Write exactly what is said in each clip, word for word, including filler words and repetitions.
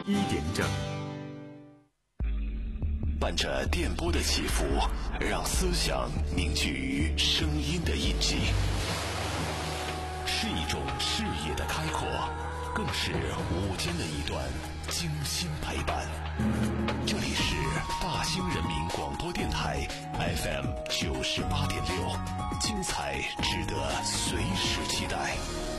一点整， 伴着电波的起伏，让思想凝聚于声音的印记，是一种视野的开阔，更是午间的一段精心陪伴。这里是大兴人民广播电台 F M 九十八点六，精彩值得随时期待。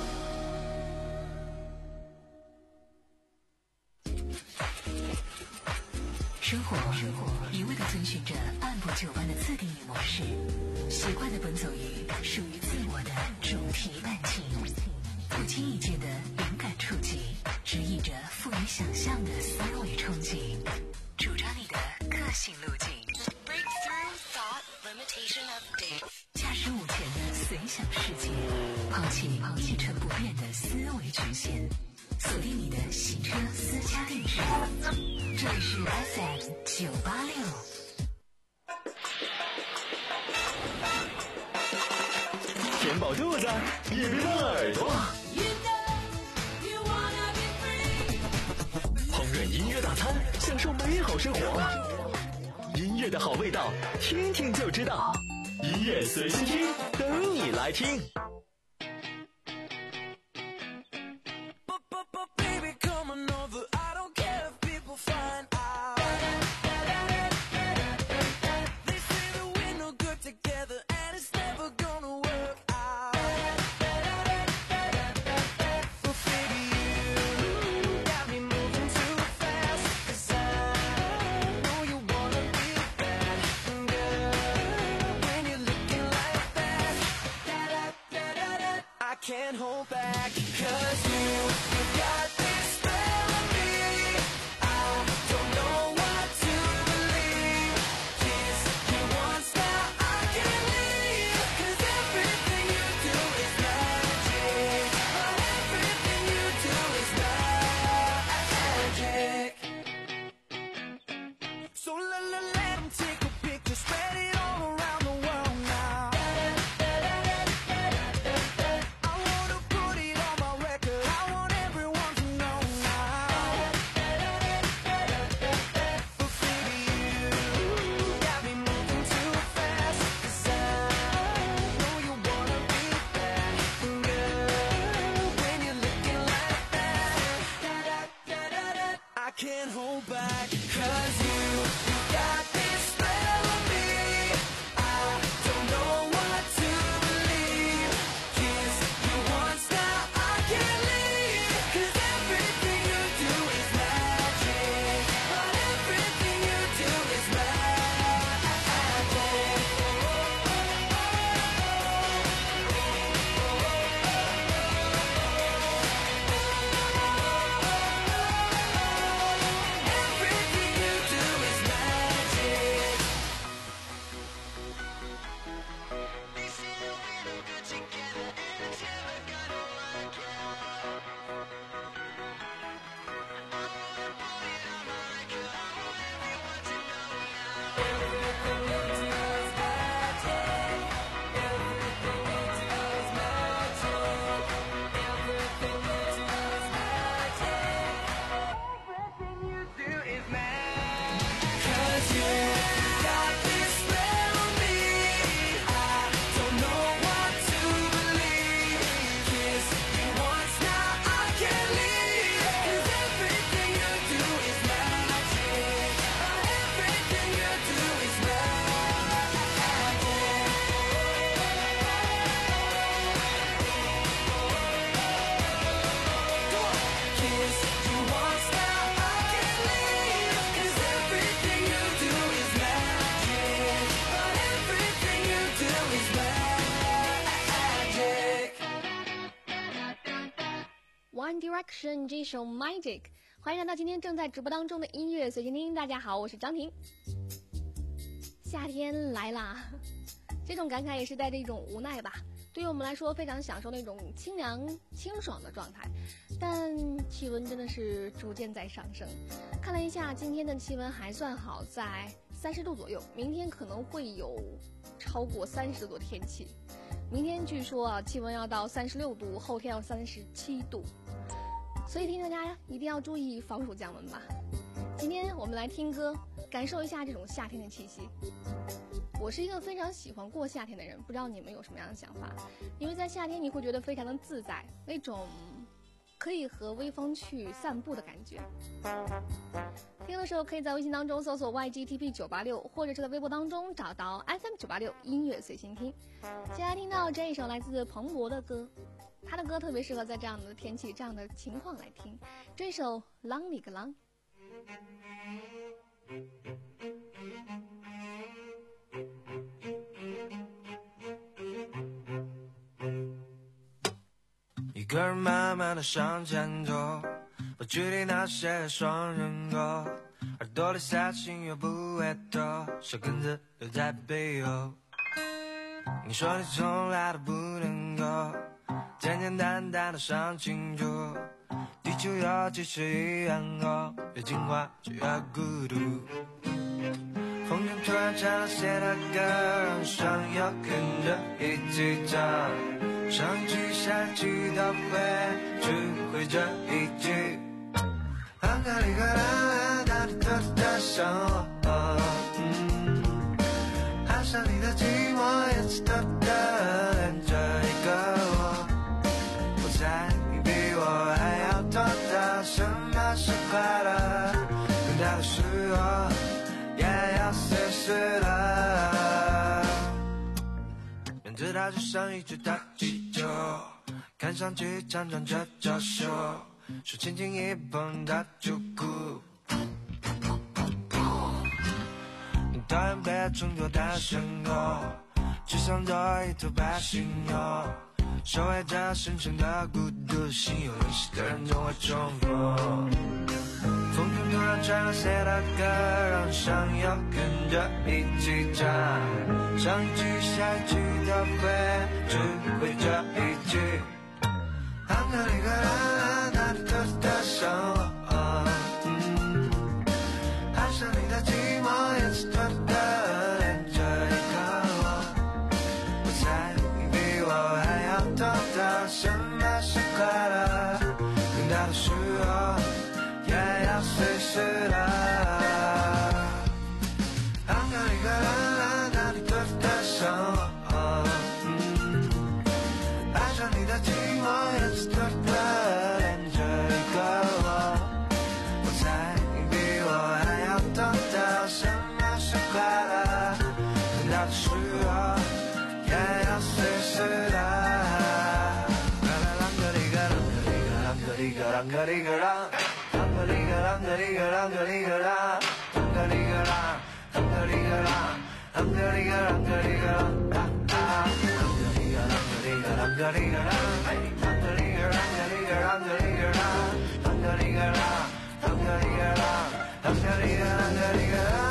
生活一味地遵循着按部就班的自定义模式，习惯地奔走于属于自我的主题伴情，不经意间的灵感触及，指引着富于想象的思维冲击，主张你的个性路径。Breakthrough Thought Limitation Update， 驾驶午前的随想世界，抛弃抛弃成不变的思维局限，锁定你的行车私家定制。这里是 F M 九八六。 填饱肚子，也别忘了耳朵。烹饪音乐大餐，享受美好生活。音乐的好味道，听听就知道。音乐随心听，等你来听。 Can't hold back, cause you, you got this spell on me. I don't know what to believe. Kiss you once, now I can't leave. Cause everything you do is magic. But everything you do is magic. So let, let, let 'em take a picture, spread it all around the world now. I can't hold back, cause you, you got this spell on me. I don't know what to believe. Kiss you once, now I can't leave. Cause everything you do is magic. But everything you do is One Direction 这首 Magic， 欢迎来到今天正在直播当中的音乐随心听。大家好，我是张婷。夏天来啦，这种感慨也是带着一种无奈吧。对于我们来说，非常享受那种清凉清爽的状态，但气温真的是逐渐在上升。看了一下今天的气温还算好，在三十度左右，明天可能会有超过三十度的天气。明天据说啊，气温要到三十六度，后天要三十七度。 所以提醒大家一定要注意防暑降温吧。今天我们来听歌，感受一下这种夏天的气息。我是一个非常喜欢过夏天的人，不知道你们有什么样的想法？因为在夏天你会觉得非常的自在，那种可以和微风去散步的感觉。听的时候可以在微信当中搜索 Y G T P 九八六，或者是在微博当中找到 F M 九八六音乐随心听。接下来听到这一首来自彭博的歌，他的歌特别适合在这样的天气、这样的情况来听。这首《啷里个啷》。 一个人慢慢的向前走，不距离那些双人歌，耳朵里塞进又不会透，小根子留在背后。你说你从来都不能够简简单单的想清楚，地球有几十亿人口，越进化就越孤独。风中突然唱了谁的歌，让想要跟着一起唱，上一句下一句都会只会这一句，啷个里个啷，哪里都在想我，嗯，爱上你的寂寞，也知道的连着一个我，我猜你比我还要懂得什么是快乐，更大的是我也要随时的，面对它就像一只大气球，看上去强壮着娇羞，手轻轻一碰它就哭，你讨厌被称作单身狗，只想做一头白犀牛，守卫着深深的孤独，心有灵犀的人总会重逢。风中突然传来谁的歌，让想要跟着一起唱，上一句下一句都会只会这一句，啷个里个啷，哪里都在想我，嗯，爱上你的寂寞，也是偷偷的连着一个我，我猜你比我还要懂得什么是快乐，更大的是我也要随时的，啷个里个啷，哪里都在想我，嗯，爱上你的寂寞，也是偷偷的连着一个我，我猜你比我还要懂得什么是快乐，更大的是我也要随时的，啷个里个啷个里个啷个里个啷。啷个里个啷个里个啷个里个啷，啷个里个啷，啷个里个啷，啷个里个啷个里个啷，啊啊，啷个里个啷个里个啷个里个啷，啷个里个啷个里个啷个里个啷，啷个里个啷，啷个里个啷，啷个里个啷个里个啷。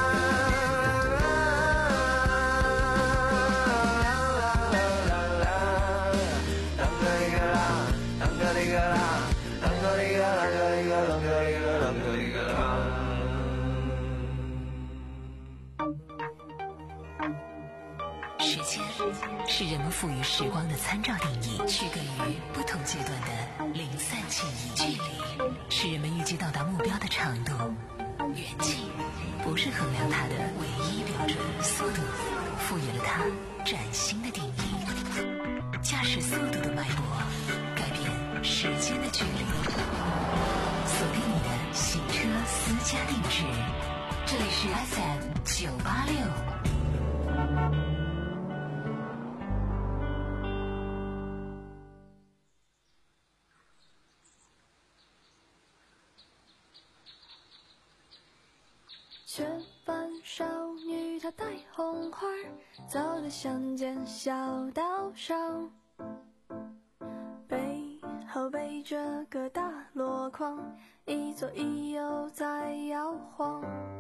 时间是人们赋予时光的参照定义，区隔于不同阶段的零散记忆。距离是人们预计到达目标的长度，远近不是衡量它的唯一标准。速度赋予了它崭新的定义，驾驶速度的脉搏改变时间的距离。锁定你的行车私家定制，这里是 F M 九八六。 雀斑少女她戴红花，走在乡间小道上，背后背着个大箩筐，一左一右在摇晃。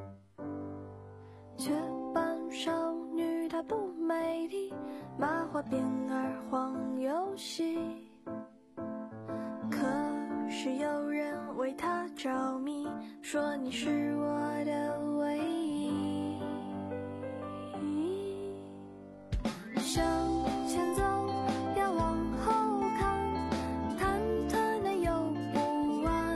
雀斑少女她不美丽，麻花辫儿晃游戏，可是有人为她着迷，说你是我的唯一。向前走，要往后看，忐忑内又不安。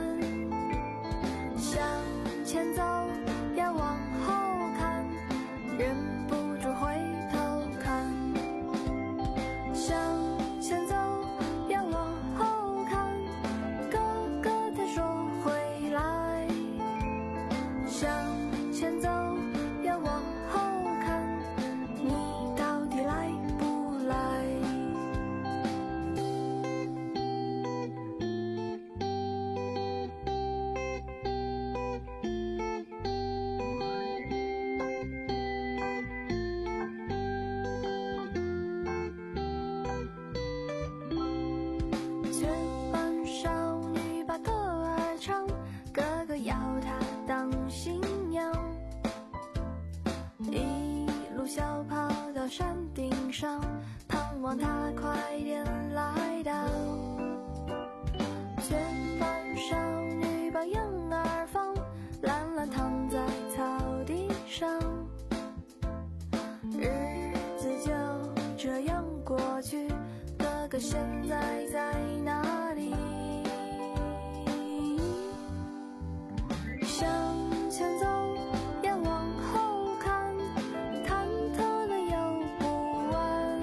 现在在哪里？向前走，也往后看，忐忑了又不安。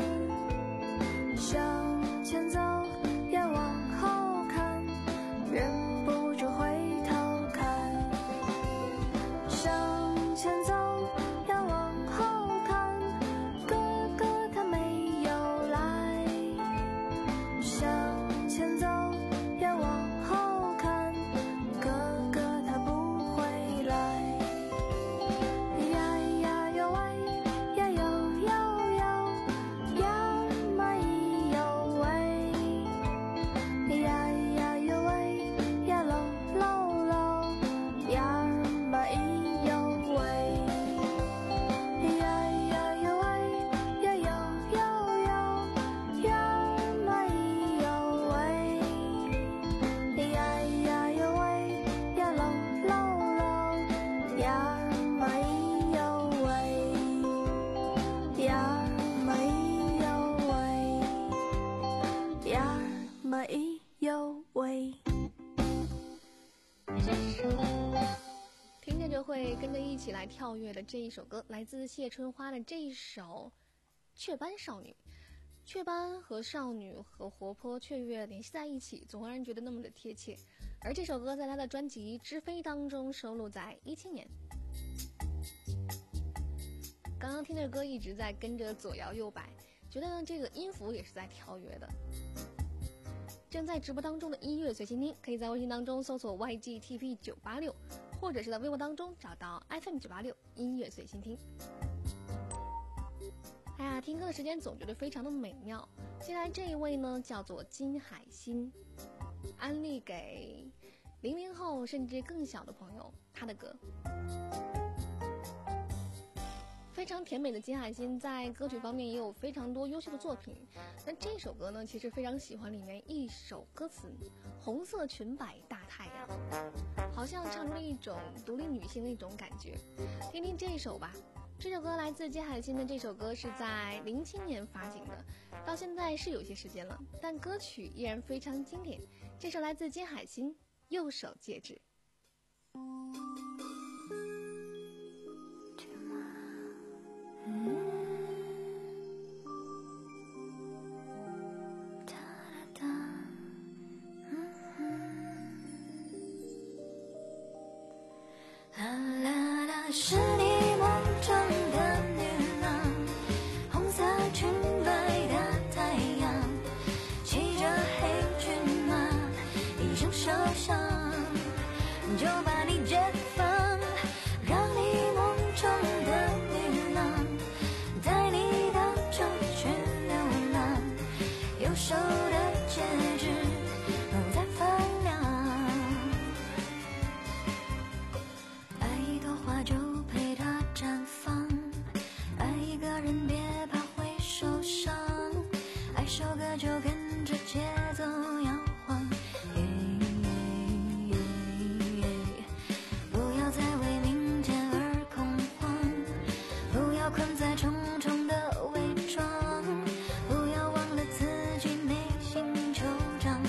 向前走，也往后看，忍不住回头看。向前走，也往后看，哥哥他没有来。向前走，也往后看，哥哥他不回来。呀呀哟喂，呀哟哟哟，呀嘛咿哟喂，呀呀哟喂，呀喽喽喽，呀嘛咿哟喂，呀呀哟喂，呀哟哟哟，呀嘛咿哟喂，呀呀哟喂，呀喽喽喽，呀嘛咿哟喂，呀嘛咿哟喂，呀嘛咿哟喂。 听着就会跟着一起来跳跃的这一首歌，来自谢春花的这一首《雀斑少女》。雀斑和少女和活泼雀跃联系在一起，总会让人觉得那么的贴切。而这首歌在他的专辑《知飞》当中收录在一七年。刚刚听这歌一直在跟着左摇右摆，觉得这个音符也是在跳跃的。正在直播当中的音乐随心听，可以在微信当中搜索 Y G T P 九八六，或者是在微博当中找到 F M 九八六音乐随心听。哎呀，听歌的时间总觉得非常的美妙。接下来这一位呢，叫做金海心，安利给零零后甚至更小的朋友，他的歌。非常甜美的金海心在歌曲方面也有非常多优秀的作品。那这首歌呢，其实非常喜欢里面一首歌词，红色裙摆大太阳，好像唱出了一种独立女性的一种感觉。听听这一首吧。这首歌来自金海心的，这首歌是在零七年发行的，到现在是有些时间了，但歌曲依然非常经典。这首来自金海心，右手戒指。 啦啦啦，是你梦中的女郎，红色裙摆的太阳，骑着黑骏马，一声哨响，就把你解放，让你梦中的女郎带你到处去流浪，右手的戒指都在发亮。爱一朵花就陪它绽放，爱一个人别怕会受伤，爱首歌就跟着节奏摇晃，不要再为明天而恐慌，不要困在重重的伪装，不要忘了自己内心惆怅。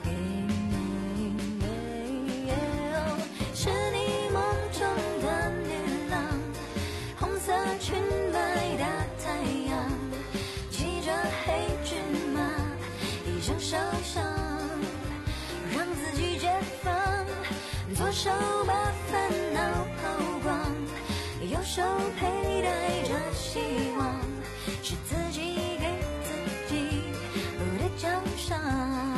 是你梦中的女郎，红色裙摆的太阳，骑着黑骏马，一声哨响，让自己解放，左手把烦恼抛光，右手佩戴着希望，是自己给自己的奖赏。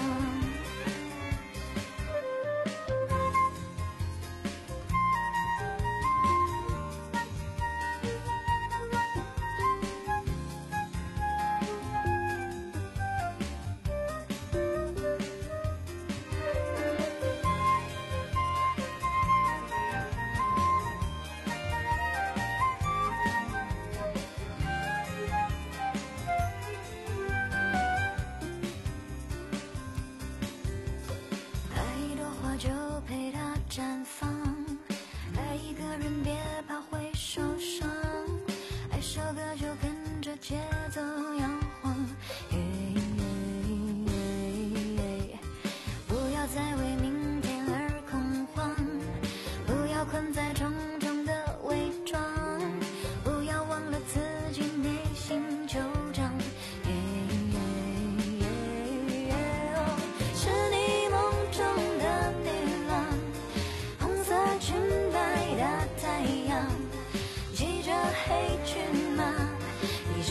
爱一朵花就陪它绽放，爱一个人别怕会受伤，爱首歌就跟着节奏摇晃。嘿嘿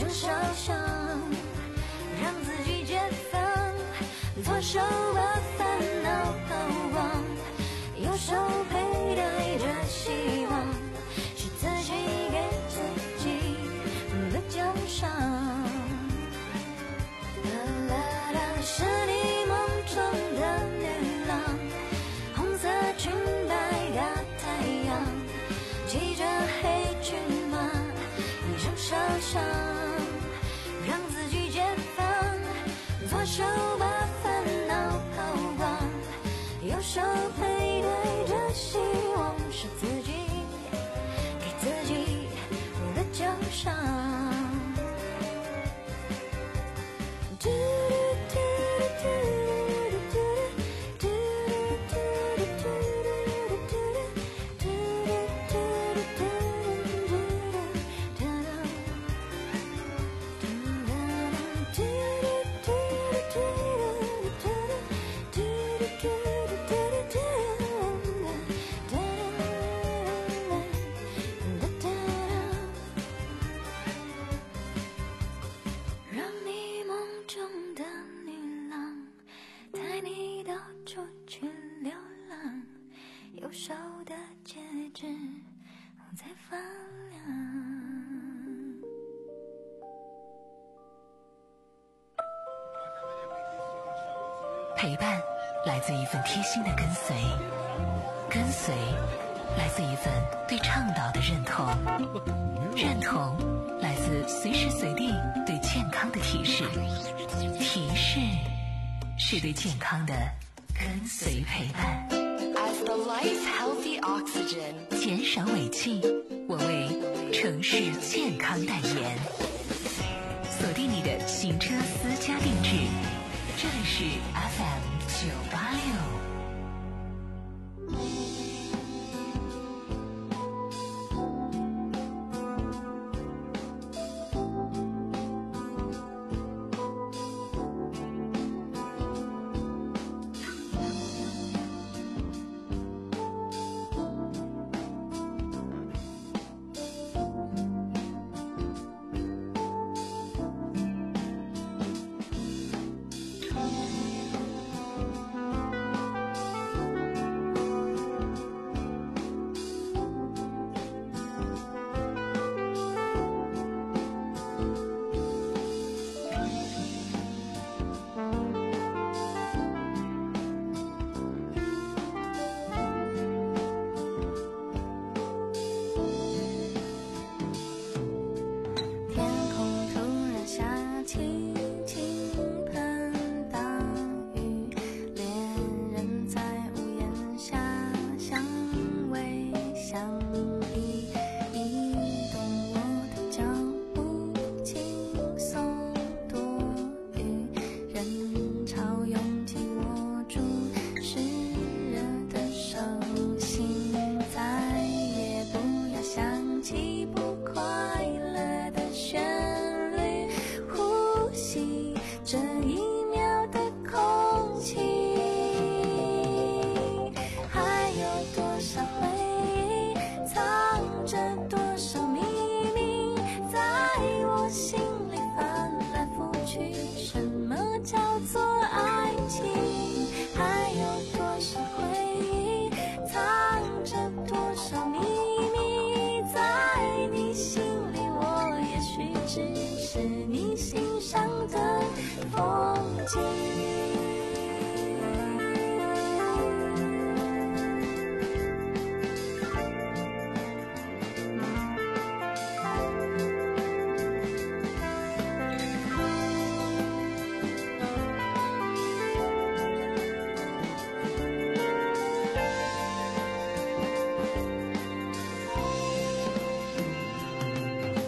种想象，让自己解放，左手把烦恼抛忘，右手佩戴着希望，是自己给自己的奖赏。啦啦啦，是你梦中的女郎，红色裙摆大太阳，骑着黑骏马，一种想象，让自己解放，左手把烦恼抛忘，右手佩戴着希望，是自己给自己的奖赏。让你梦中的女郎带你到处去流浪，右手的戒指在发亮。 陪伴来自一份贴心的跟随，跟随来自一份对倡导的认同，认同来自随时随地对健康的提示，提示是对健康的跟随陪伴。 As the life healthy oxygen， 减少尾气，我为城市健康代言。锁定你的行车私家定制，这里是 F M 九八六。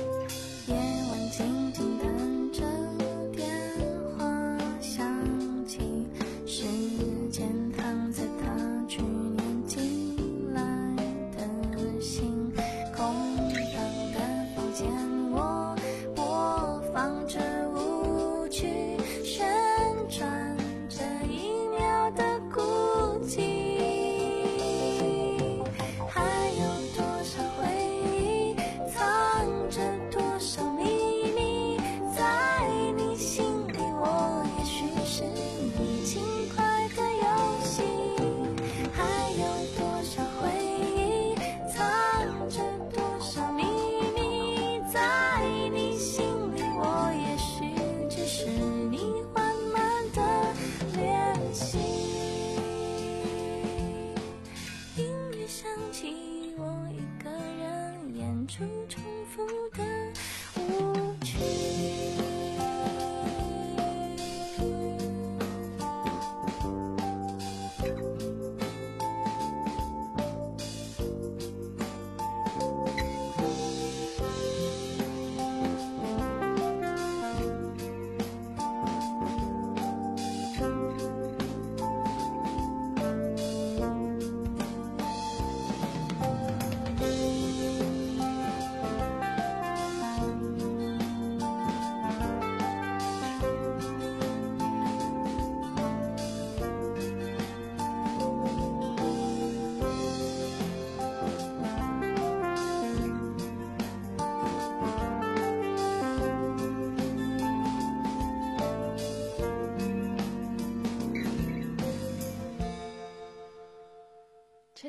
夜晚静静等着电话响起。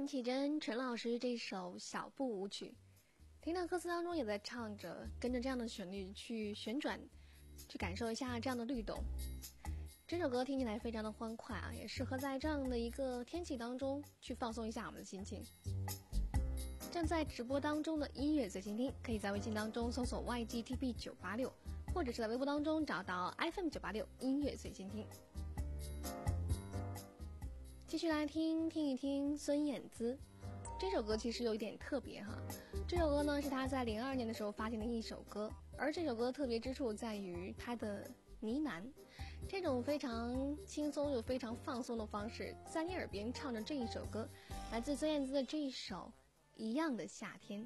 陈绮贞陈老师这首小步舞曲，听到歌词当中也在唱着，跟着这样的旋律去旋转，去感受一下这样的律动。这首歌听起来非常的欢快啊，也适合在这样的一个天气当中去放松一下我们的心情。正在直播当中的音乐随心听，可以在微信当中搜索 Y G T B 九八六，或者是在微博当中找到 F M 九八六音乐随心听。继续来听听一听孙燕姿，这首歌其实有一点特别哈。这首歌呢是她在零二年的时候发行的一首歌，而这首歌特别之处在于它的呢喃，这种非常轻松又非常放松的方式，在你耳边唱着这一首歌，来自孙燕姿的这一首《一样的夏天》。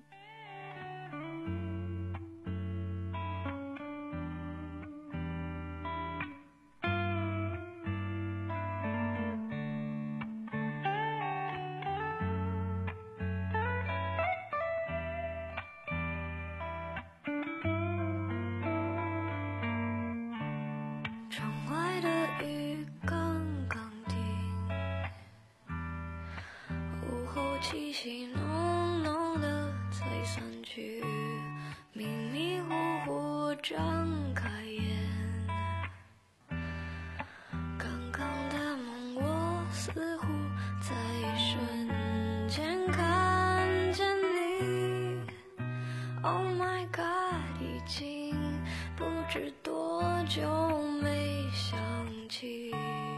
气息浓浓的才散去，迷迷糊糊张开眼，刚刚的梦我似乎在瞬间看见你。 Oh my god， 已经不知多久没想起。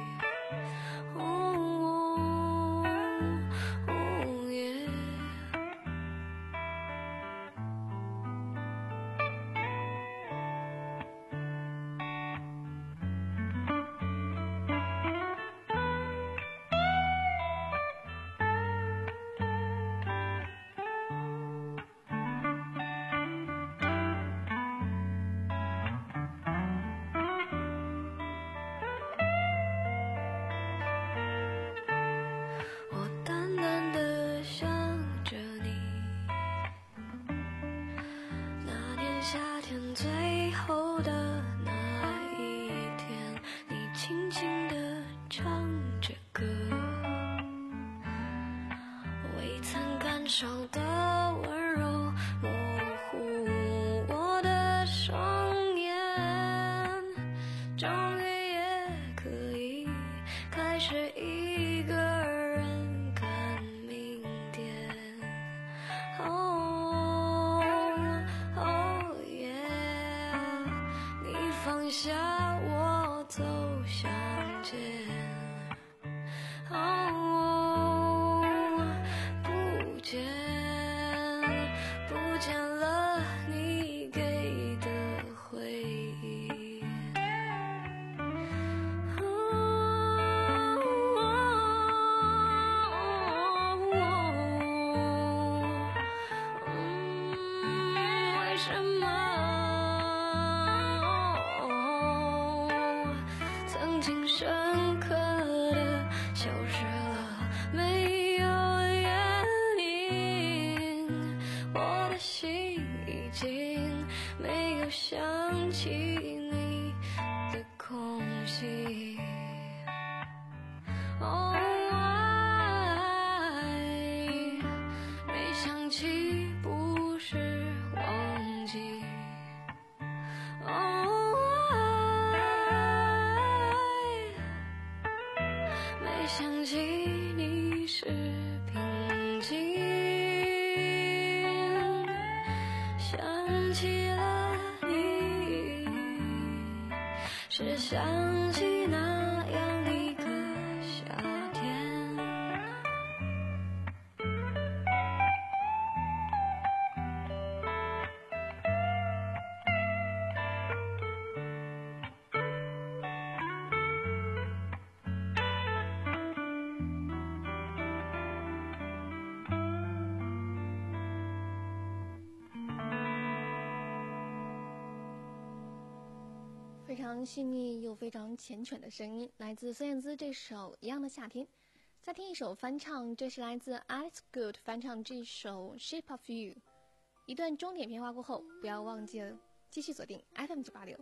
非常细腻又非常缱绻的声音，来自孙燕姿这首《一样的夏天》。再听一首翻唱，这是来自 Alex Good 翻唱这首《Shape of You》。一段钟点片花过后，不要忘记了继续锁定 F M 九八六。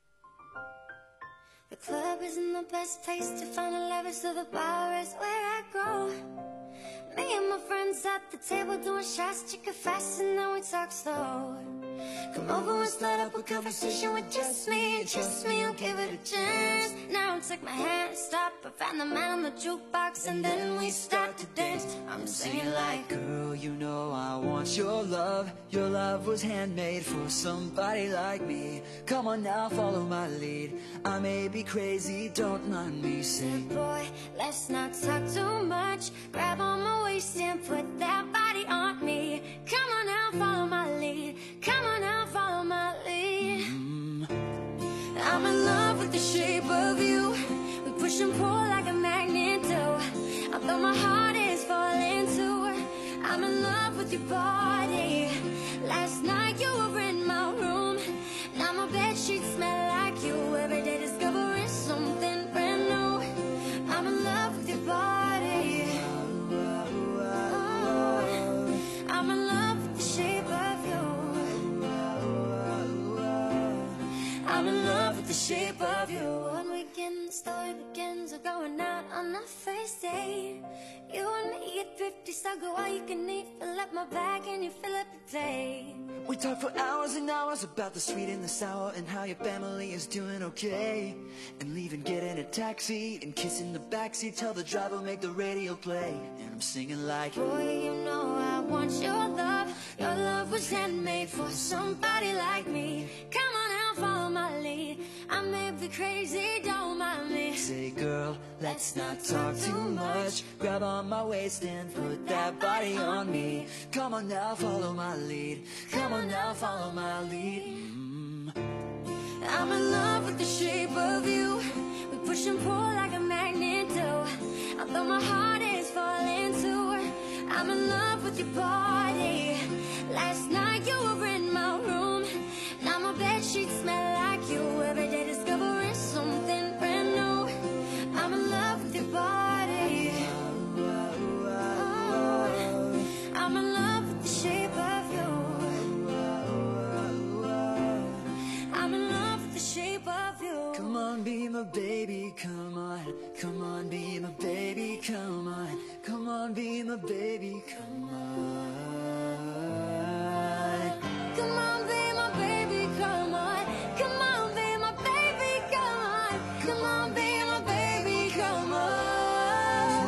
The club isn't the best place to find a lover, so the bar is where I go. Me and my friends at the table doing shots, chicken fast, and then we talk slow. Come over and start up a conversation with just me, just me, I'll give it a chance. Now take my hand, stop, I find the man on the jukebox, and then we start to dance. I'm singing like, girl, you know I want your love. Your love was handmade for somebody like me. Come on now, follow my lead. I may be crazy, don't mind me. Say, boy, let's not talk too much. Grab on my waist and put that body on me. Come on now, follow my lead. Come on now, follow my lead. mm. I'm in love with the shape of you. We push and pull like a magnet do. Although my heart is falling too, I'm in love with your body. Last night you were in my room. Now my bedsheets smell like you. Every day discovering something brand new. I'm in love with your body. Oh, I'm in love with the shape of you. I'm in love with the shape of you. One weekend the story begins. We're going out on our first date. You and me get thrifty, so go all you can eat. Fill up my bag and you fill up the day. We talk for hours and hours about the sweet and the sour, and how your family is doing okay. And leaving, get in a taxi and kissing the backseat. Tell the driver make the radio play. And I'm singing like, boy, you know I want your love. Your love was handmade for somebody like me. Come on now, follow my lead. I may be crazy, don't mind me. Say, girl, let's not talk too much. Grab on my waist and put that body on me. Come on now, follow my lead. Come on now, follow my lead. mm. I'm in love with the shape of you. We push and pull like a magnet do. Although my heart is falling too, I'm in love with your body. Last night you were in my room. Now my bedsheets smell like you. Every day discovering something brand new. I'm in love with your body. Oh, I'm in love with the shape of you. I'm in love with the shape of you. Come on, be my baby, come on. Come on, be my baby, come on. Come on, be my baby, come on. Come on, be my baby, come on. Come on, be my baby, come on. Come on, be my baby, come on.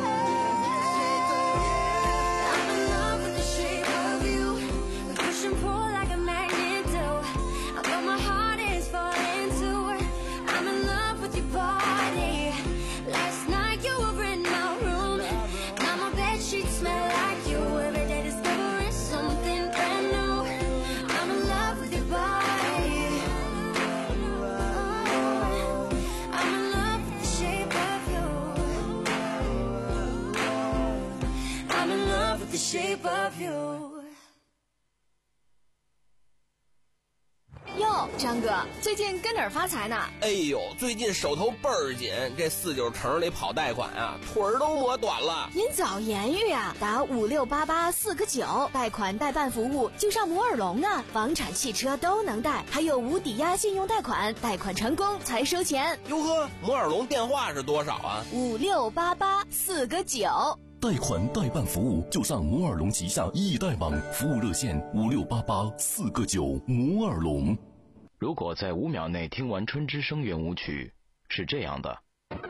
I'm in love with the shape of you. We push and pull like a magnet do. Although my heart is falling too, I'm in love with your body. Last night you were in my room. Now my bedsheets smell like you. Every day discovering something brand new. I'm in love with your body. Oh, I'm in love with the shape of you. I'm in love with the shape of you. 哟，张哥，最近跟哪儿发财呢？ 哎呦，最近手头倍儿紧，这四九城里跑贷款啊，腿儿都磨短了。 您早言语啊，打五六八八四个九，贷款代办服务就上摩尔龙啊，房产、汽车都能贷，还有无抵押信用贷款，贷款成功才收钱。 哟呵，摩尔龙电话是多少啊？ 五六八八四个九。 贷款代办服务就上摩尔龙旗下易贷网，服务热线五六八八四个九。摩尔龙。 如果在五秒内听完春之声圆舞曲，是这样的；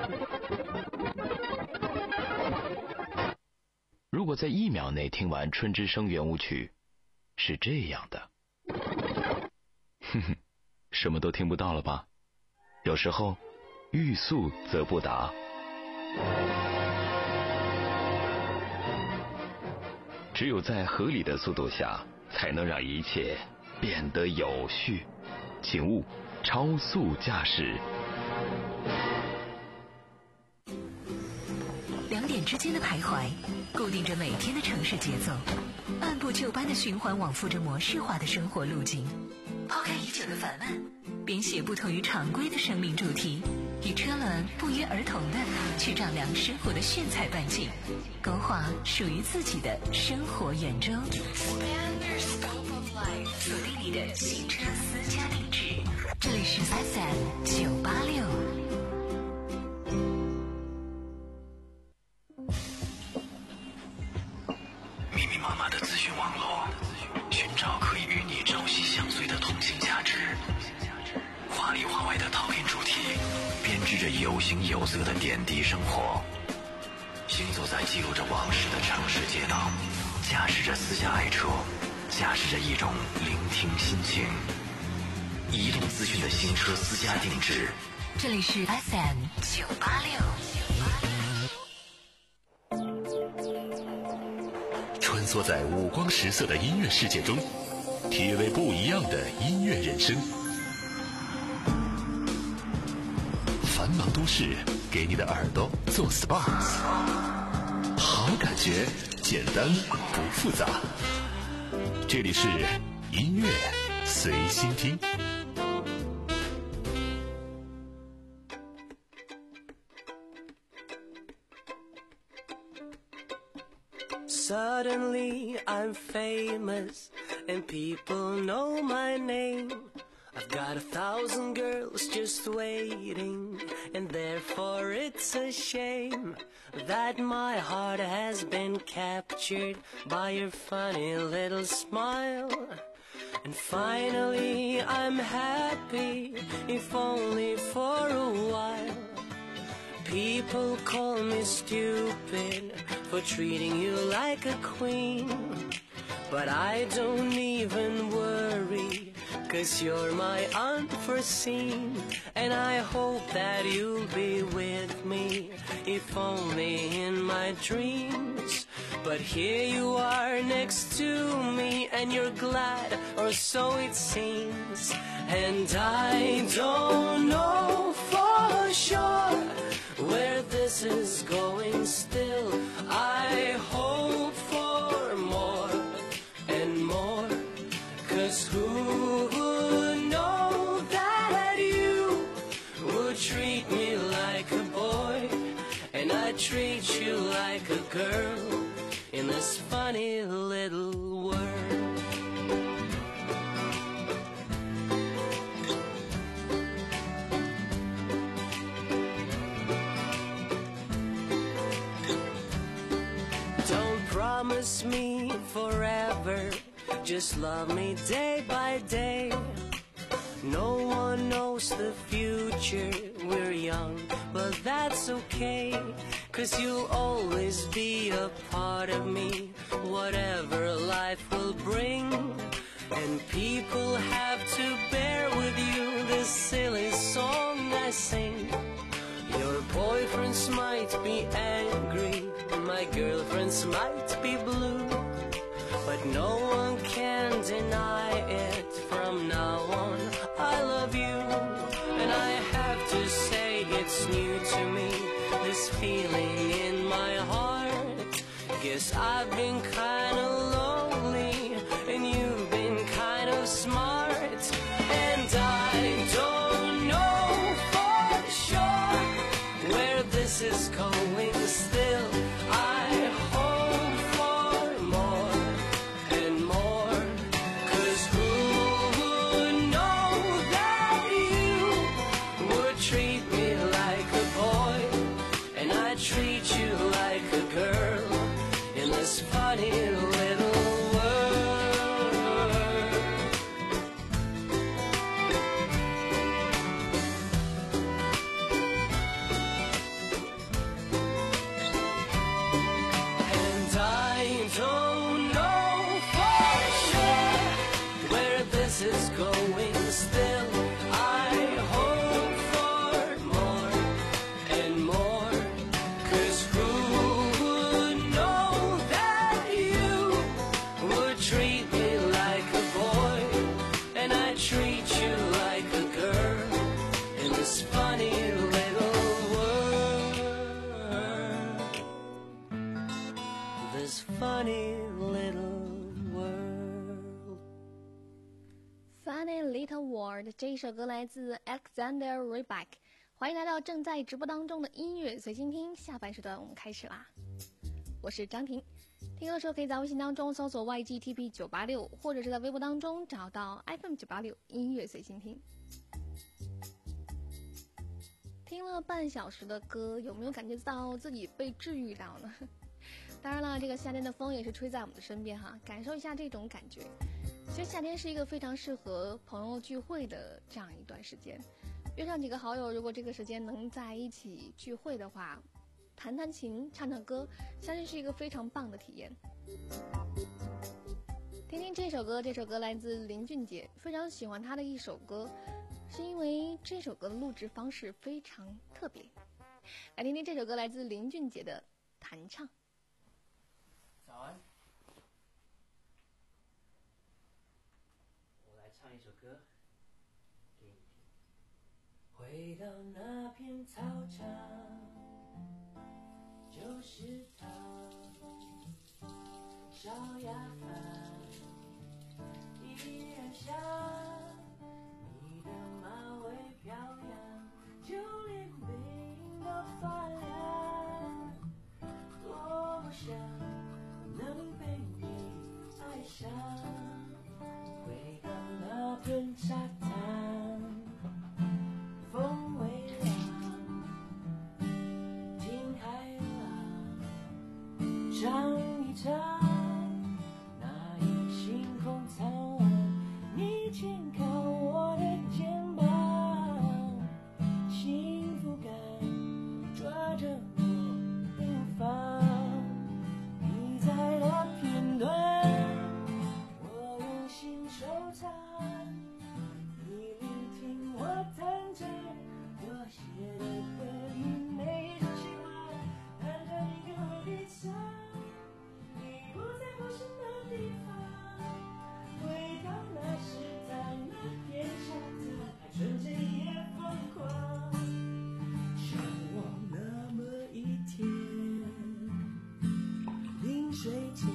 如果在一秒内听完春之声圆舞曲，是这样的。哼哼，什么都听不到了吧？有时候，欲速则不达。只有在合理的速度下，才能让一切变得有序。请勿超速驾驶。 两点之间的徘徊，固定着每天的城市节奏，按部就班的循环往复着模式化的生活路径。抛开已久的烦闷，编写不同于常规的生命主题，与车轮不约而同的去丈量生活的炫彩半径，勾画属于自己的生活圆周。锁定你的新车私家定制，这里是 F M 九八六。 有形有色的点滴生活，行走在记录着往事的城市街道，驾驶着私家爱车，驾驶着一种聆听心情。移动资讯的新车私家定制， 这里是 F M 九八六。 穿梭在五光十色的音乐世界中，体味不一样的音乐人生。繁忙都市给你的耳朵做 S P A， 好感觉简单不复杂。这里是音乐随心听。 Suddenly I'm famous and people know my name. I've got a thousand girls just waiting, and therefore it's a shame that my heart has been captured by your funny little smile. And finally I'm happy, if only for a while. People call me stupid for treating you like a queen, but I don't even worry, 'cause you're my unforeseen. And I hope that you'll be with me, if only in my dreams. But here you are next to me, and you're glad, or so it seems. And I don't know for sure where this is going still. I hope for more and more, 'cause who would know that you would treat me like a boy, and I'd treat you like a girl in this funny little world. Promise me forever, just love me day by day. No one knows the future, we're young, but that's okay, 'cause you'll always be a part of me, whatever life will bring. And people have to bear with you this silly song I sing. Your boyfriends might be angry, my girlfriends might be blue, but no one can deny it. From now on, I love you, and I have to say it's new to me, this feeling in my heart. Guess I've been kinda lonely, and you've been kind of smart. And I don't know for sure where this is going still. I hope for more and more, 'cause who would know that you would treat me like a boy, and I treat you like a girl in this funny little is going still. I hope for more and more, 'cause who would know that you would treat me like a boy, and I treat you like a girl in this funny little world, this funny little Funny Little World 这一首歌来自 Alexander Rybak。 欢迎来到正在直播当中的音乐随心听，下半时段我们开始啦。我是张婷，听歌的时候可以在微信当中搜索 Y G T P 九八六， 或者是在微博当中找到 F M 九八六 音乐随心听。听了半小时的歌，有没有感觉到自己被治愈到呢？当然了，这个夏天的风也是吹在我们的身边哈，感受一下这种感觉。其实夏天是一个非常适合朋友聚会的这样一段时间， 约上几个好友，如果这个时间能在一起聚会的话，弹弹琴唱唱歌，相信是一个非常棒的体验。听听这首歌，这首歌来自林俊杰，非常喜欢他的一首歌，是因为这首歌的录制方式非常特别。来听听这首歌，来自林俊杰的弹唱。 早安，我来唱一首歌给你听。回到那片操场，就是他，小鸭饭依然香，你的马尾飘扬，就连背影都发亮，多么想能被你爱上。回到那片沙滩，风微凉，听海浪唱一唱，那夜星空灿烂，你轻靠我的肩膀，幸福感抓着我不放，你在的片段我用心收藏，你聆听我弹着我写的歌，你每一首喜欢弹着你给我的唱，你不在不是那地方，回到那时在那片沙滩，还纯真也疯狂，像我那么一天，临睡前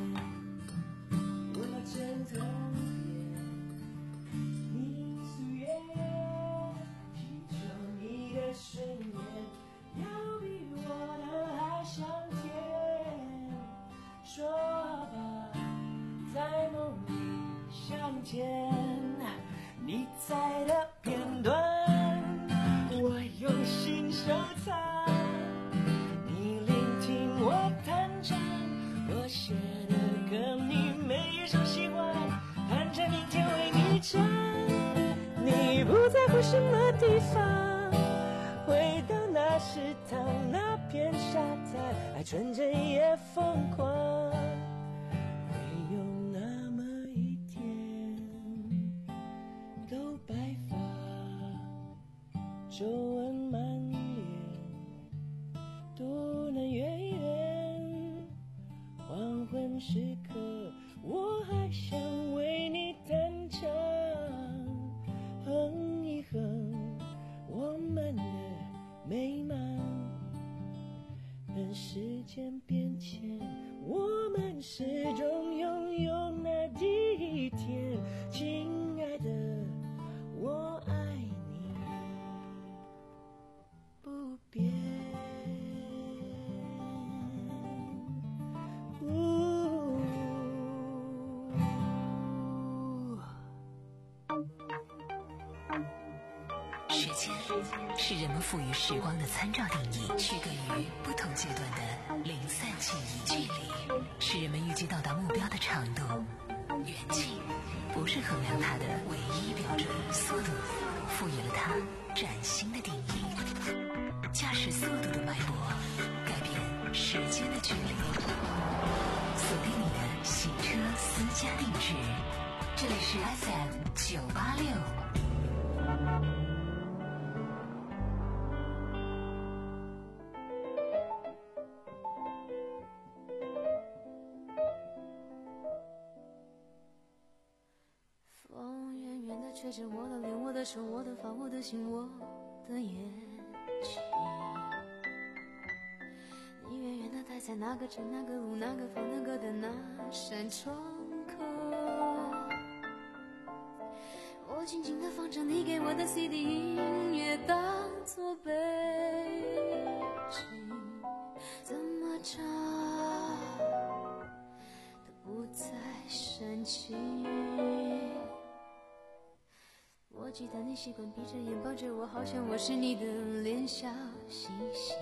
我枕头边你素颜，祈求你的睡眠要比我的还香甜，说吧，在梦里相见，你在的片段我用心收藏，你聆听我弹唱我写的歌，你每一首喜欢弹着明天为你唱，你不在乎什么地方，回到那池塘那片沙滩，爱纯真也疯狂，会有那么一天，都白发，皱纹满脸，独能远远，黄昏时刻我还想为你弹唱，哼一哼我们的美满，任时间变迁，我们始终拥有那第一天，亲爱的我爱你不变。 时间是人们赋予时光的参照定义，区隔于不同阶段的零散记忆。距离是人们预计到达目标的长度，远近不是衡量它的唯一标准。速度赋予了它崭新的定义，驾驶速度的脉搏改变时间的距离。锁定你的行车私家定制，这里是 F M 九八六。 风远远地吹着我的脸，我的手，我的发，我的心，我的眼睛。你远远地待在那个城、那个路、那个房、那个的那扇窗口。我静静地放着你给我的 C D 音乐，当作背景，怎么唱都不再煽情。我记得你习惯闭着眼抱着我，好像我是你的脸小星星。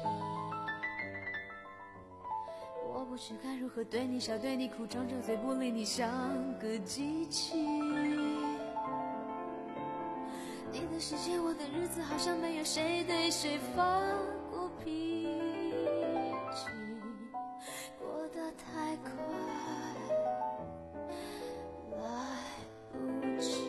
我不知该如何对你笑，对你哭，张着嘴不理你，像个机器。 你的世界，我的日子，好像没有谁对谁发过脾气，过得太快，来不及。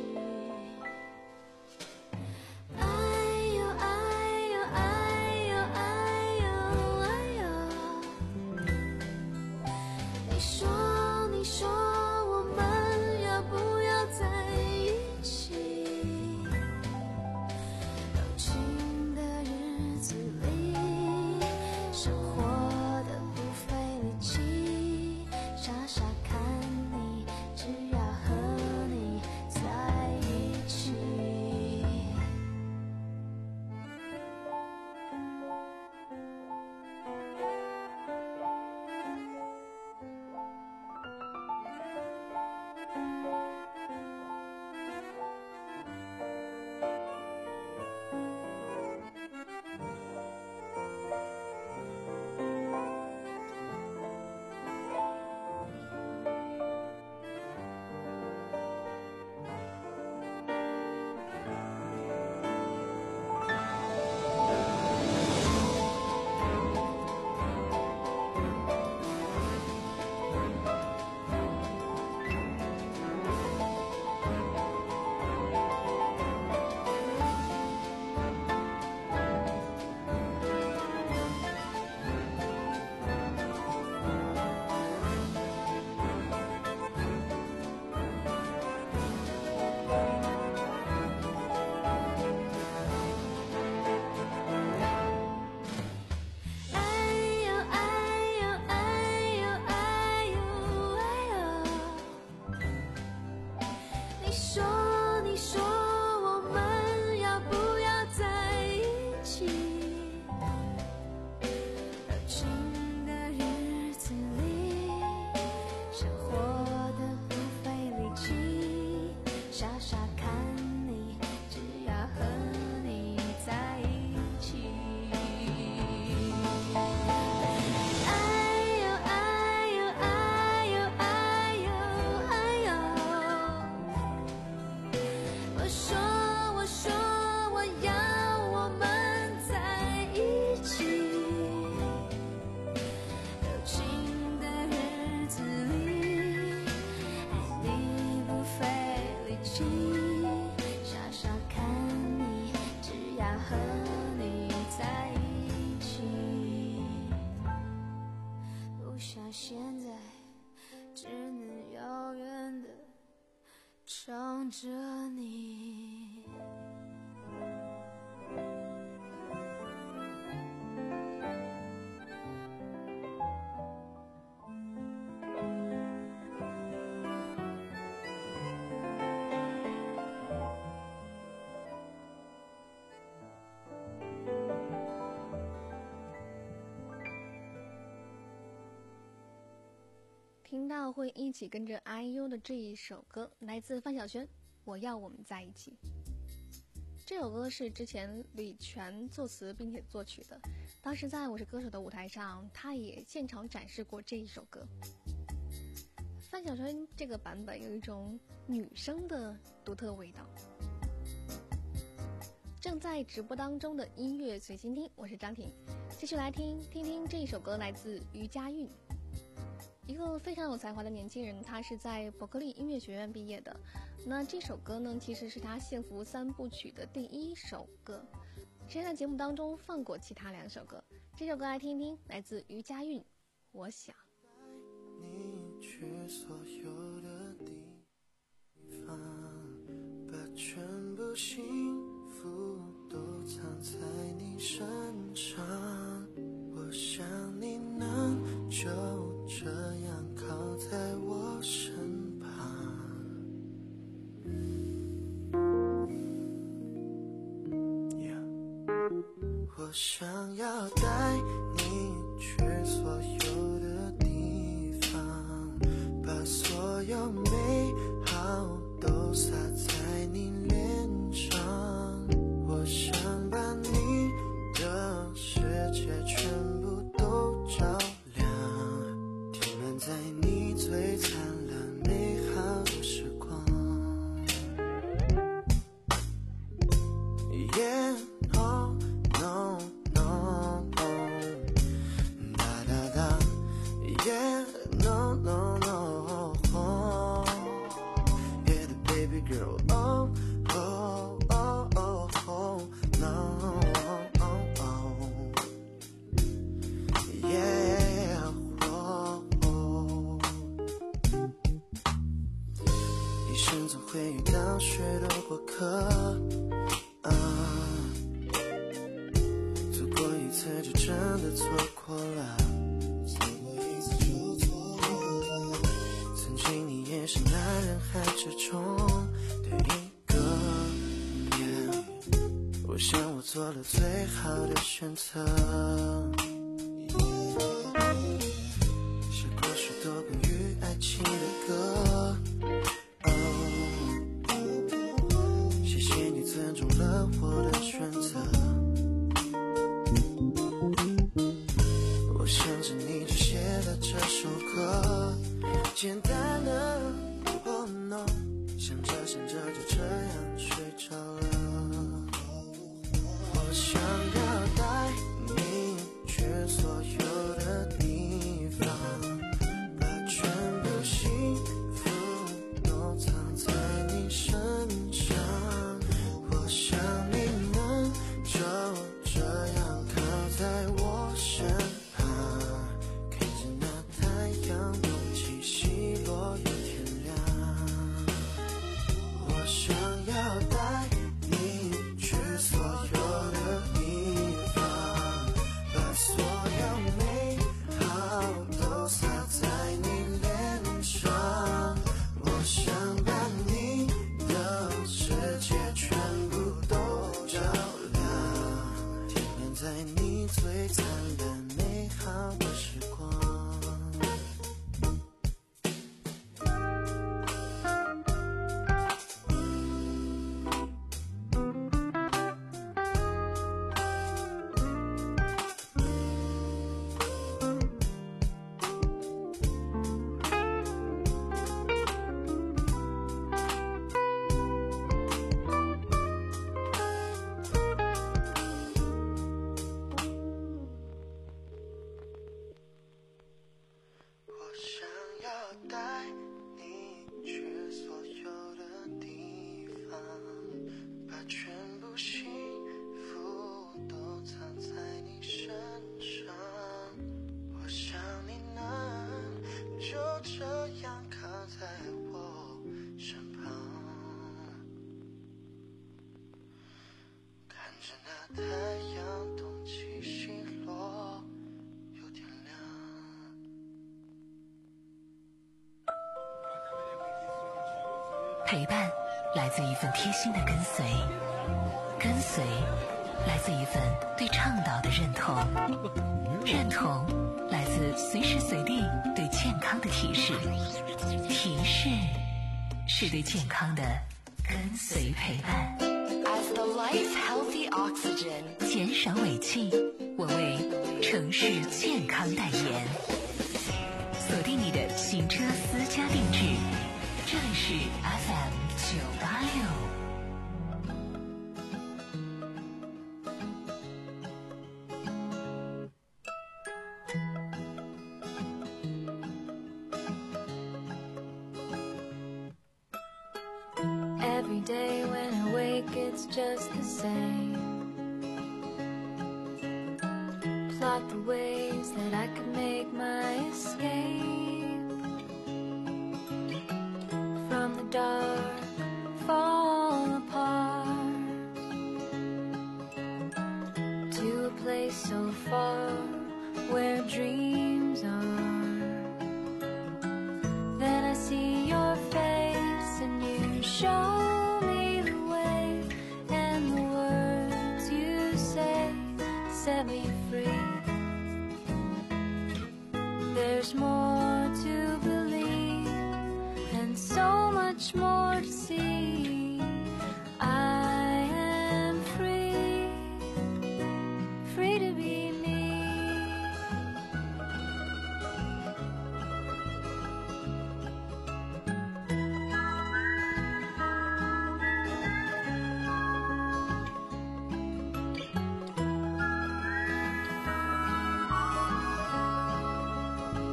哎呦哎呦哎呦哎呦哎呦，你说你说我们要不要在一起？柔情的日子里，生活的不费力气，傻傻看你，只要和你在一起。想着你。 听到会一起跟着 I U 的这一首歌，来自范晓萱，我要我们在一起。这首歌是之前李泉作词并且作曲的，当时在我是歌手的舞台上，他也现场展示过这一首歌。范晓萱这个版本有一种女生的独特味道。正在直播当中的音乐随心听，我是张婷，继续来听听听这一首歌，来自于佳韵。一个非常有才华的年轻人，他是在伯克利音乐学院毕业的。那这首歌呢，其实是他幸福三部曲的第一首歌。之前在节目当中放过其他两首歌，这首歌来听一听，来自于佳韵，我想。 你去所有的地方，把全部幸福都藏在你身上。我想你能就这样靠在我身旁，我想要带你去所有的地方，把所有美好都洒在你脸上。我想把你的世界全部都照亮，填满在你最灿烂美好的时光。 girl. Oh, oh, oh, oh, oh, no, oh, oh. Yeah, oh, oh. 一生总会遇到许多过客，啊，错过一次就真的错过了。曾经你也是那人海之中的一个， yeah, 我想我做了最好的选择。写过许多关于爱情的歌，哦，谢谢你尊重了我的选择。我想着你就写了这首歌，简单的 oh no， 想着想着就这样睡着了。我想要带你去所有的地方，把全部幸福都藏在你身上。我想你能就这样靠在我身旁，看着那太阳东起西落又天亮。我想要带你去所有的地方，把所有美好都洒在你脸上。我想把你的世界全部都照亮，点亮在你最灿烂美好的时光。我想要带你去所有的地方，把全部幸福都藏在你身上。我想你能就这样靠在我身旁，看着那太阳东起西落又天亮。 陪伴来自一份贴心的跟随，跟随来自一份对倡导的认同，认同来自随时随地对健康的提示，提示是对健康的跟随陪伴。 As the life's healthy oxygen， 减少尾气，我为城市健康代言。锁定你的行车私家定制，这里是 F M 九八六。 Every day when I wake, it's just the same. Plot the ways that I could make my escape from the dark, fall apart to a place so far where dreams are. Then I see your face and you show me the way, and the words you say set me free. There's more to believe and so much more to see. I am free, free to be me.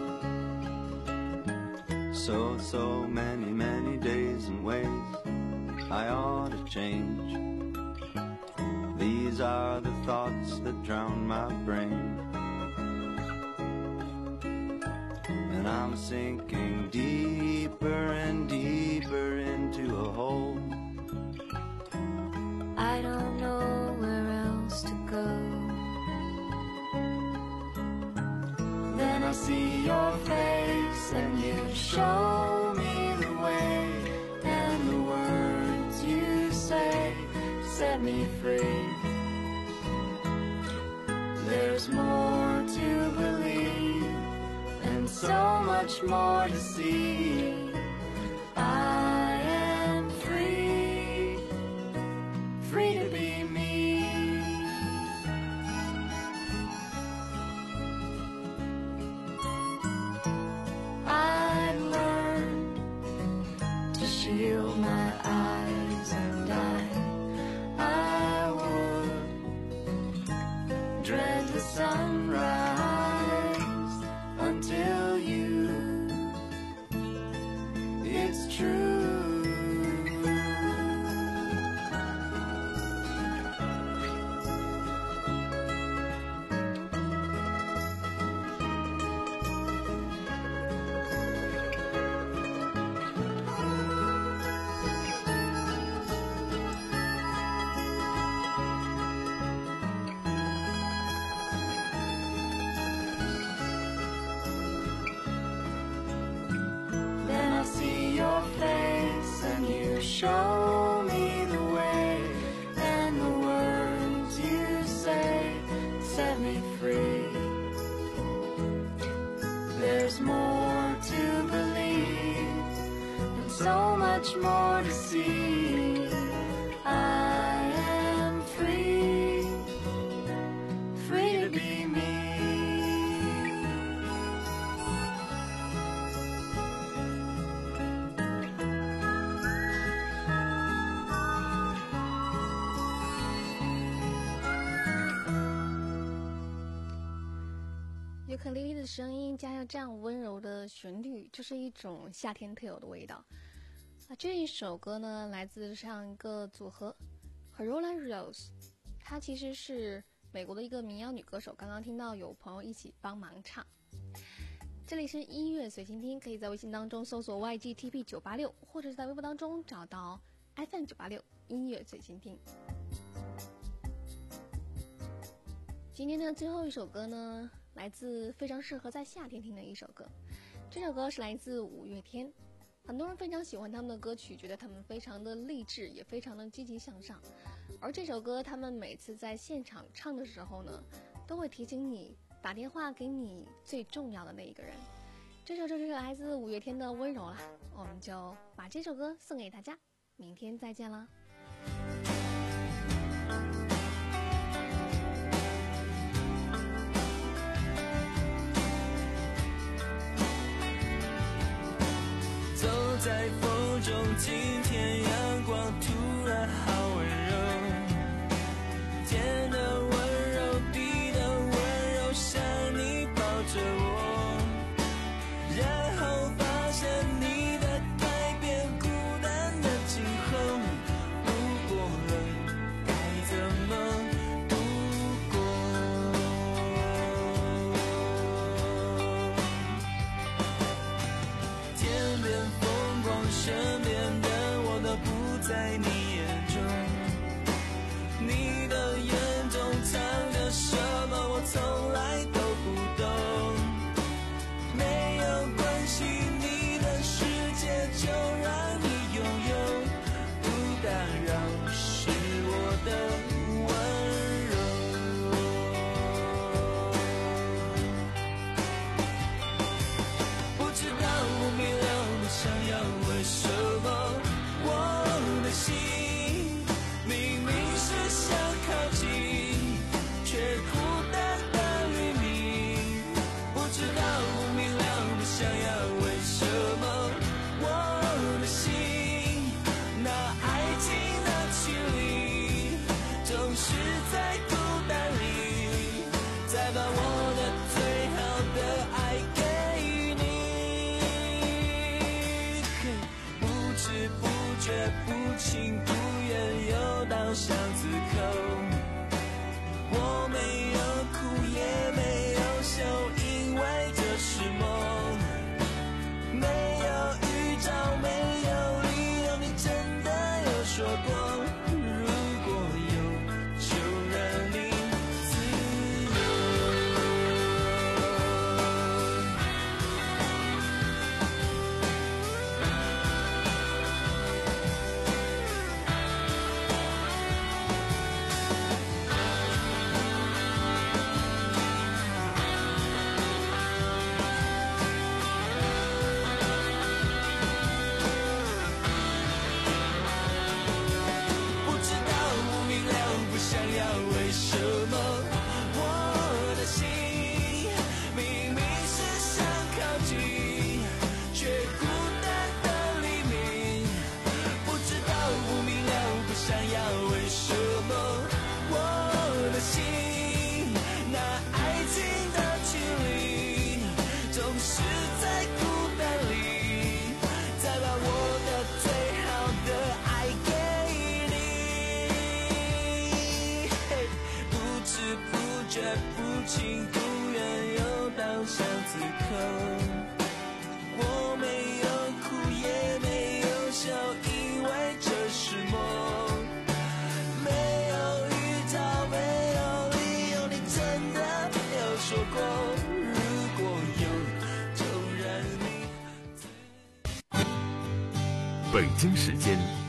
So, so many, many days and ways I ought to change. These are the thoughts that drown my brain, and I'm sinking deeper and deeper into a hole. I don't know where else to go. Then I see your face and you show me the way, and the words you say set me free. There's more to believe and so much more to see. I am free, free to be me. I learned to shield my eyes, and I, I would dread the sunrise until you. It's true. Then I see your face and you show me the way, and the words you say set me free. There's more to believe and so much more to see. I am free, free to be me. 尤克里里的声音加上这样温柔的旋律，就是一种夏天特有的味道。啊，这一首歌呢，来自上一个组合 Carola Rose， 她其实是美国的一个民谣女歌手。刚刚听到有朋友一起帮忙唱。这里是音乐随心听，可以在微信当中搜索 Y G T P 九八六，或者是在微博当中找到 F M 九八六音乐随心听。今天的最后一首歌呢，来自非常适合在夏天听的一首歌。这首歌是来自五月天，很多人非常喜欢他们的歌曲，觉得他们非常的励志，也非常的积极向上。而这首歌他们每次在现场唱的时候呢，都会提醒你打电话给你最重要的那一个人。这首就是来自五月天的温柔啦，我们就把这首歌送给大家，明天再见啦。 走在风中，今天阳光突然好温柔，天的温柔，地的温柔，像你抱着我，然后发现你的改变，孤单的今后，路过了该怎么度过？天边风光，身边的我都不在你眼中，你的眼中藏着什么，我从来都不懂。没有关系，你的世界就让你拥有，不打扰是我的温柔。不知道不明了不想要为什么，我的心明明是想靠近，却孤单的黎明。不知道不明了不想要为什么，我的心那爱情的距离，总是在孤单里，再把我的最好的爱给你。不知不觉不情不愿又到巷子口，我没有哭也没有笑，因为这是梦，没有预兆没有理由，你真的有说过，如果有就让你自不情不愿又到巷子口，我没有哭也没有笑，因为这是梦，没有预兆没有理由，你真的有说过，如果有就让你北京时间